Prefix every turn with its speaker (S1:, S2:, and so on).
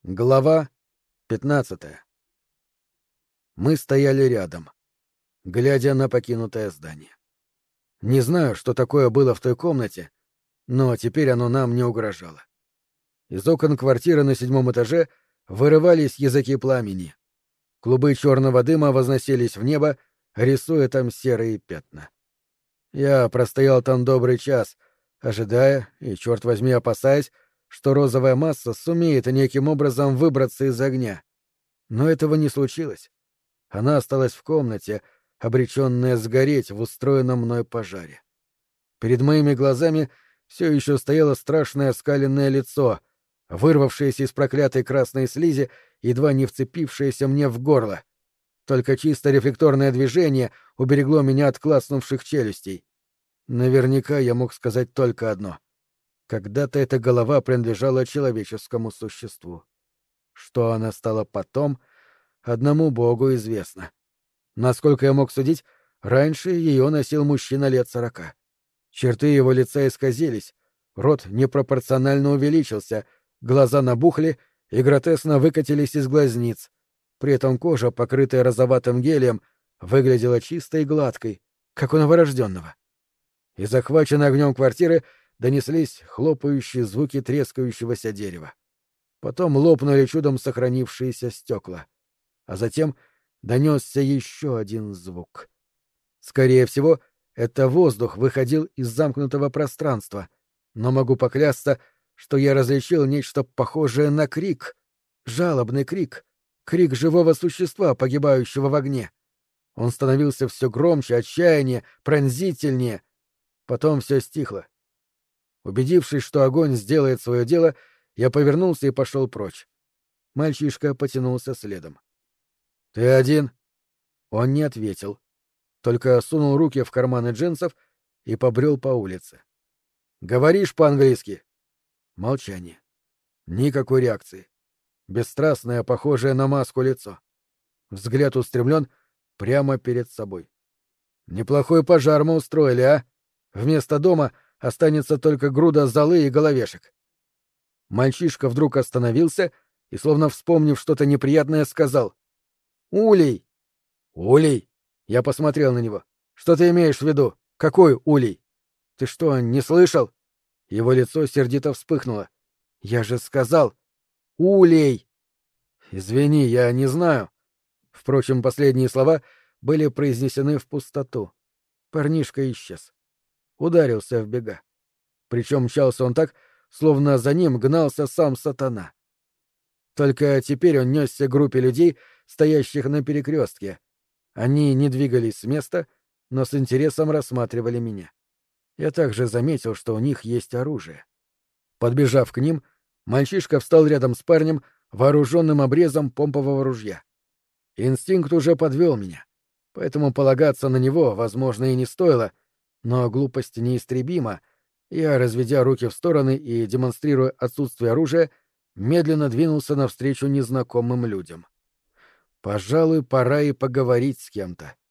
S1: Глава 15. Мы стояли рядом, глядя на покинутое здание. Не знаю, что такое было в той комнате, но теперь оно нам не угрожало. Из окон квартиры на 7-м этаже вырывались языки пламени. Клубы черного дыма возносились в небо, рисуя там серые пятна. Я простоял там добрый час, ожидая и, черт возьми, опасаясь, что розовая масса сумеет неким образом выбраться из огня. Но этого не случилось. Она осталась в комнате, обреченная сгореть в устроенном мной пожаре. Перед моими глазами все еще стояло страшное оскаленное лицо, вырвавшееся из проклятой красной слизи, едва не вцепившееся мне в горло. Только чисто рефлекторное движение уберегло меня от клацнувших челюстей. Наверняка я мог сказать только одно. Когда-то эта голова принадлежала человеческому существу. Что она стала потом, одному Богу известно. Насколько я мог судить, раньше ее носил мужчина лет 40. Черты его лица исказились, рот непропорционально увеличился, глаза набухли и гротескно выкатились из глазниц. При этом кожа, покрытая розоватым гелием, выглядела чистой и гладкой, как у новорожденного. Из захваченной огнем квартиры донеслись хлопающие звуки трескающегося дерева. Потом лопнули чудом сохранившиеся стекла. А затем донесся еще один звук. Скорее всего, это воздух выходил из замкнутого пространства, но могу поклясться, что я различил нечто похожее на крик, жалобный крик, крик живого существа, погибающего в огне. Он становился все громче, отчаяннее, пронзительнее. Потом все стихло. Убедившись, что огонь сделает свое дело, я повернулся и пошел прочь. Мальчишка потянулся следом. — Ты один? Он не ответил, только сунул руки в карманы джинсов и побрел по улице. — Говоришь по-английски? Молчание. Никакой реакции. Бесстрастное, похожее на маску лицо. Взгляд устремлен прямо перед собой. — Неплохой пожар мы устроили, а? Вместо дома останется только груда золы и головешек. Мальчишка вдруг остановился и, словно вспомнив что-то неприятное, сказал: «Улей!» «Улей?» Я посмотрел на него. «Что ты имеешь в виду? Какой улей?» «Ты что, не слышал?» Его лицо сердито вспыхнуло. «Я же сказал: улей!» «Извини, я не знаю». Впрочем, последние слова были произнесены в пустоту. Парнишка исчез. Ударился в бега. Причем мчался он так, словно за ним гнался сам сатана. Только теперь он несся к группе людей, стоящих на перекрестке. Они не двигались с места, но с интересом рассматривали меня. Я также заметил, что у них есть оружие. Подбежав к ним, мальчишка встал рядом с парнем, вооруженным обрезом помпового ружья. Инстинкт уже подвел меня, поэтому полагаться на него, возможно, и не стоило, но глупость неистребима. Я, разведя руки в стороны и демонстрируя отсутствие оружия, медленно двинулся навстречу незнакомым людям. Пожалуй, пора и поговорить с кем-то.